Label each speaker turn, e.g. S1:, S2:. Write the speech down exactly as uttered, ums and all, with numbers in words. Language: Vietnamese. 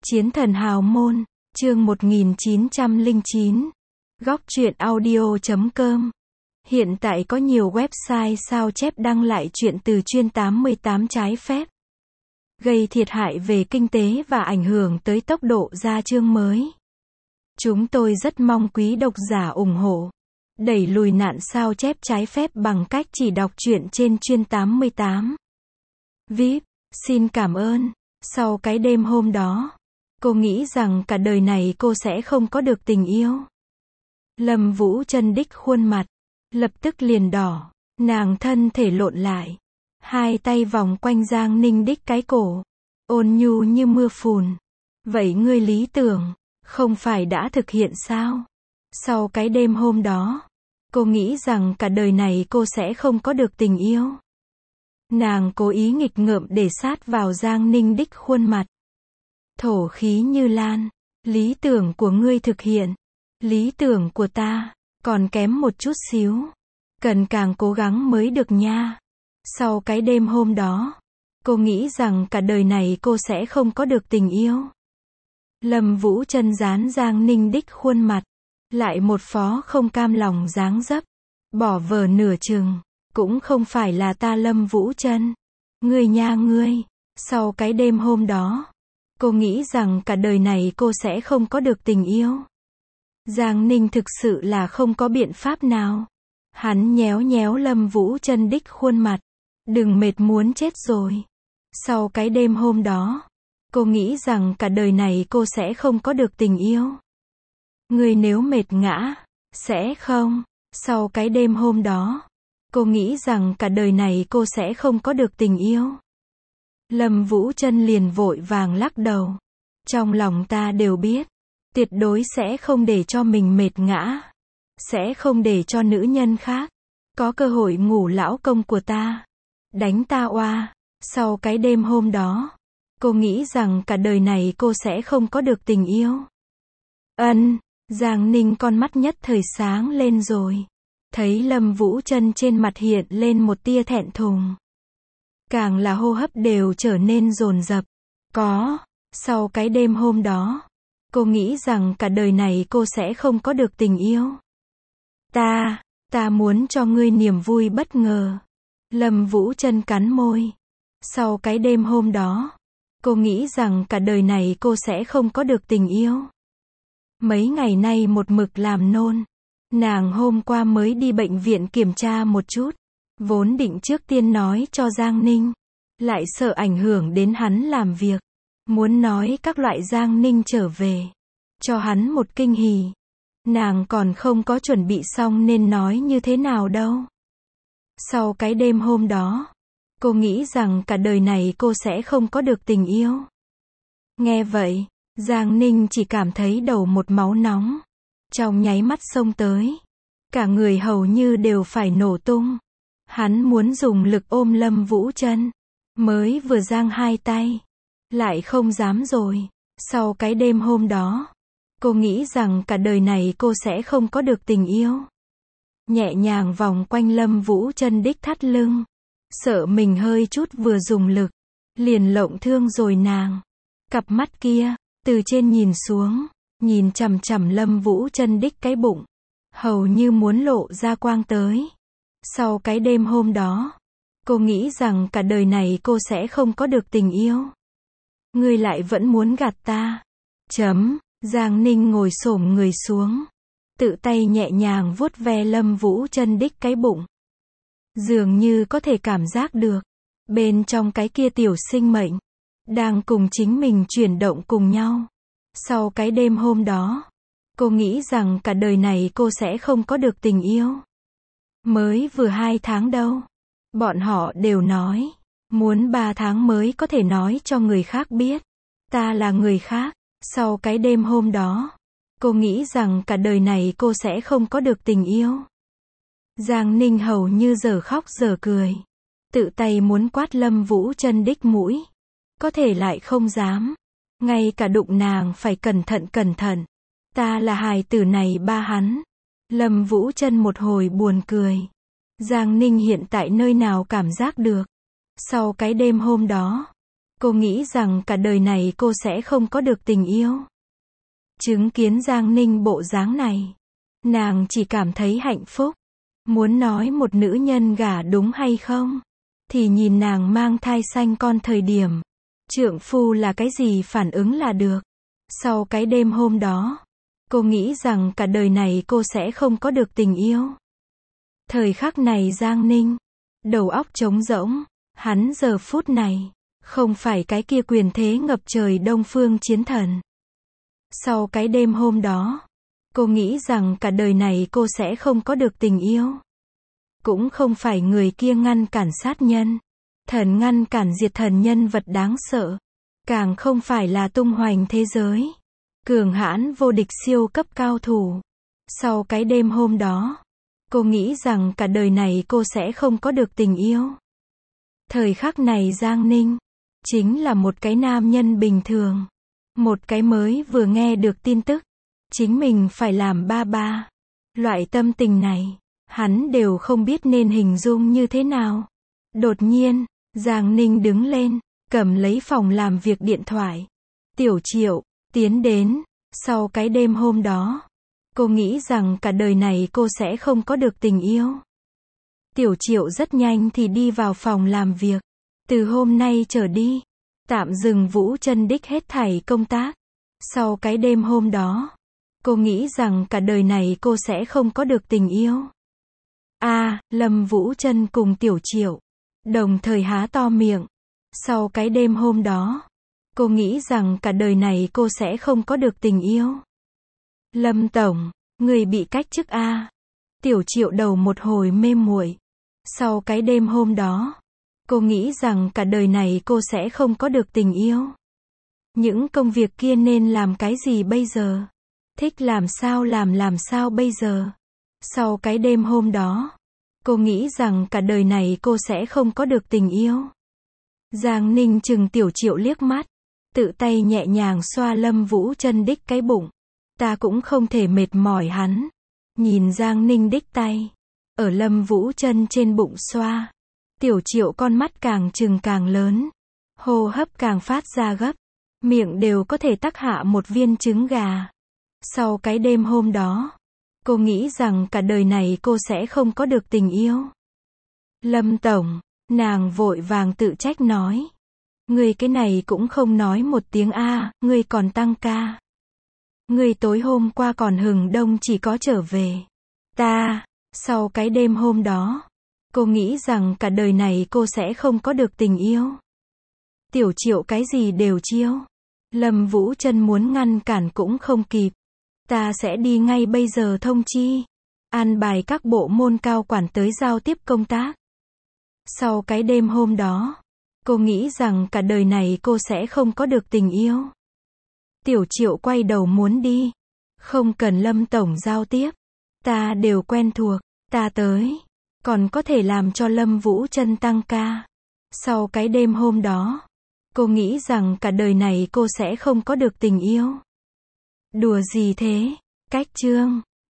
S1: Chiến thần hào môn, chương một nghìn chín trăm lẻ chín. Góc truyện audio chấm com. Hiện tại có nhiều website sao chép đăng lại chuyện từ chuyên tám mươi tám trái phép, gây thiệt hại về kinh tế và ảnh hưởng tới tốc độ ra chương mới. Chúng tôi rất mong quý độc giả ủng hộ, đẩy lùi nạn sao chép trái phép bằng cách chỉ đọc truyện trên chuyên tám mươi tám. vê i pê, xin cảm ơn. Sau cái đêm hôm đó, cô nghĩ rằng cả đời này cô sẽ không có được tình yêu. Lâm Vũ Trân đích khuôn mặt lập tức liền đỏ, nàng thân thể lộn lại, hai tay vòng quanh Giang Ninh đích cái cổ, ôn nhu như mưa phùn. Vậy ngươi lý tưởng không phải đã thực hiện sao? Sau cái đêm hôm đó, cô nghĩ rằng cả đời này cô sẽ không có được tình yêu. Nàng cố ý nghịch ngợm để sát vào Giang Ninh đích khuôn mặt, thổ khí như lan. Lý tưởng của ngươi thực hiện, lý tưởng của ta còn kém một chút xíu, cần càng cố gắng mới được nha. Sau cái đêm hôm đó, cô nghĩ rằng cả đời này cô sẽ không có được tình yêu. Lâm Vũ Trân dán Giang Ninh đích khuôn mặt, lại một phó không cam lòng dáng dấp, bỏ vờ nửa chừng. Cũng không phải là ta Lâm Vũ Trân, ngươi nha ngươi. Sau cái đêm hôm đó, cô nghĩ rằng cả đời này cô sẽ không có được tình yêu. Giang Ninh thực sự là không có biện pháp nào. Hắn nhéo nhéo Lâm Vũ Trân đích khuôn mặt, đừng mệt muốn chết rồi. Sau cái đêm hôm đó, cô nghĩ rằng cả đời này cô sẽ không có được tình yêu. Ngươi nếu mệt ngã, sẽ không. Sau cái đêm hôm đó, cô nghĩ rằng cả đời này cô sẽ không có được tình yêu. Lâm Vũ Trân liền vội vàng lắc đầu. Trong lòng ta đều biết, tuyệt đối sẽ không để cho mình mệt ngã, sẽ không để cho nữ nhân khác có cơ hội ngủ lão công của ta, đánh ta oa. Sau cái đêm hôm đó, cô nghĩ rằng cả đời này cô sẽ không có được tình yêu. Ân, Giang Ninh con mắt nhất thời sáng lên rồi. Thấy Lâm Vũ Trân trên mặt hiện lên một tia thẹn thùng, càng là hô hấp đều trở nên dồn dập. Có, sau cái đêm hôm đó, cô nghĩ rằng cả đời này cô sẽ không có được tình yêu. Ta, ta muốn cho ngươi niềm vui bất ngờ. Lâm Vũ Trân cắn môi. Sau cái đêm hôm đó, cô nghĩ rằng cả đời này cô sẽ không có được tình yêu. Mấy ngày nay một mực làm nôn. Nàng hôm qua mới đi bệnh viện kiểm tra một chút, vốn định trước tiên nói cho Giang Ninh, lại sợ ảnh hưởng đến hắn làm việc, muốn nói các loại Giang Ninh trở về, cho hắn một kinh hỉ. Nàng còn không có chuẩn bị xong nên nói như thế nào đâu. Sau cái đêm hôm đó, cô nghĩ rằng cả đời này cô sẽ không có được tình yêu. Nghe vậy, Giang Ninh chỉ cảm thấy đầu một máu nóng, trong nháy mắt xông tới, cả người hầu như đều phải nổ tung. Hắn muốn dùng lực ôm Lâm Vũ Trân, mới vừa giang hai tay, lại không dám rồi. Sau cái đêm hôm đó, cô nghĩ rằng cả đời này cô sẽ không có được tình yêu. Nhẹ nhàng vòng quanh Lâm Vũ Trân đích thắt lưng, sợ mình hơi chút vừa dùng lực, liền lộng thương rồi nàng. Cặp mắt kia, từ trên nhìn xuống, nhìn chằm chằm Lâm Vũ Trân đích cái bụng, hầu như muốn lộ ra quang tới. Sau cái đêm hôm đó, cô nghĩ rằng cả đời này cô sẽ không có được tình yêu. Ngươi lại vẫn muốn gạt ta. Chấm, Giang Ninh ngồi xổm người xuống, tự tay nhẹ nhàng vuốt ve Lâm Vũ Trân đích cái bụng. Dường như có thể cảm giác được, bên trong cái kia tiểu sinh mệnh, đang cùng chính mình chuyển động cùng nhau. Sau cái đêm hôm đó, cô nghĩ rằng cả đời này cô sẽ không có được tình yêu. Mới vừa hai tháng đâu. Bọn họ đều nói, muốn ba tháng mới có thể nói cho người khác biết, ta là người khác. Sau cái đêm hôm đó, cô nghĩ rằng cả đời này cô sẽ không có được tình yêu. Giang Ninh hầu như giờ khóc giờ cười, tự tay muốn quát Lâm Vũ Trân đích mũi, có thể lại không dám. Ngay cả đụng nàng phải cẩn thận cẩn thận. Ta là hài tử này ba hắn. Lâm Vũ Trân một hồi buồn cười. Giang Ninh hiện tại nơi nào cảm giác được. Sau cái đêm hôm đó, Cô nghĩ rằng cả đời này cô sẽ không có được tình yêu. Chứng kiến Giang Ninh bộ dáng này, nàng chỉ cảm thấy hạnh phúc. Muốn nói một nữ nhân gả đúng hay không, thì nhìn nàng mang thai sanh con thời điểm trượng phu là cái gì phản ứng là được. Sau cái đêm hôm đó, cô nghĩ rằng cả đời này cô sẽ không có được tình yêu. Thời khắc này Giang Ninh, đầu óc trống rỗng, hắn giờ phút này, không phải cái kia quyền thế ngập trời Đông Phương Chiến Thần. Sau cái đêm hôm đó, cô nghĩ rằng cả đời này cô sẽ không có được tình yêu. Cũng không phải người kia ngăn cản sát nhân, thần ngăn cản diệt thần nhân vật đáng sợ. Càng không phải là tung hoành thế giới, cường hãn vô địch siêu cấp cao thủ. Sau cái đêm hôm đó, cô nghĩ rằng cả đời này cô sẽ không có được tình yêu. Thời khắc này Giang Ninh, chính là một cái nam nhân bình thường. Một cái mới vừa nghe được tin tức, chính mình phải làm ba ba. Loại tâm tình này, hắn đều không biết nên hình dung như thế nào. Đột nhiên, Giang Ninh đứng lên, cầm lấy phòng làm việc điện thoại. Tiểu Triệu, tiến đến. Sau cái đêm hôm đó, cô nghĩ rằng cả đời này cô sẽ không có được tình yêu. Tiểu Triệu rất nhanh thì đi vào phòng làm việc. Từ hôm nay trở đi, tạm dừng Vũ Chân Đích hết thảy công tác. Sau cái đêm hôm đó, cô nghĩ rằng cả đời này cô sẽ không có được tình yêu. A, à, Lâm Vũ Chân cùng Tiểu Triệu đồng thời há to miệng. Sau cái đêm hôm đó, cô nghĩ rằng cả đời này cô sẽ không có được tình yêu. Lâm tổng, người bị cách chức a. À? Tiểu Triệu đầu một hồi mê muội. Sau cái đêm hôm đó, cô nghĩ rằng cả đời này cô sẽ không có được tình yêu. Những công việc kia nên làm cái gì bây giờ? Thích làm sao làm làm sao bây giờ? Sau cái đêm hôm đó, cô nghĩ rằng cả đời này cô sẽ không có được tình yêu. Giang Ninh chừng Tiểu Triệu liếc mắt, tự tay nhẹ nhàng xoa Lâm Vũ Chân Đích cái bụng. Ta cũng không thể mệt mỏi hắn. Nhìn Giang Ninh đích tay ở Lâm Vũ Chân trên bụng xoa, Tiểu Triệu con mắt càng trừng càng lớn, hô hấp càng phát ra gấp, miệng đều có thể tắc hạ một viên trứng gà. Sau cái đêm hôm đó, cô nghĩ rằng cả đời này cô sẽ không có được tình yêu. Lâm tổng, nàng vội vàng tự trách nói. Ngươi cái này cũng không nói một tiếng a, ngươi còn tăng ca. Ngươi tối hôm qua còn hừng đông chỉ có trở về. Ta, sau cái đêm hôm đó, cô nghĩ rằng cả đời này cô sẽ không có được tình yêu. Tiểu Triệu cái gì đều chiêu. Lâm Vũ Chân muốn ngăn cản cũng không kịp. Ta sẽ đi ngay bây giờ thông chi, an bài các bộ môn cao quản tới giao tiếp công tác. Sau cái đêm hôm đó, cô nghĩ rằng cả đời này cô sẽ không có được tình yêu. Tiểu Triệu quay đầu muốn đi. Không cần Lâm tổng giao tiếp. Ta đều quen thuộc. Ta tới. Còn có thể làm cho Lâm Vũ Chân tăng ca. Sau cái đêm hôm đó, cô nghĩ rằng cả đời này cô sẽ không có được tình yêu. Đùa gì thế? Cách chương.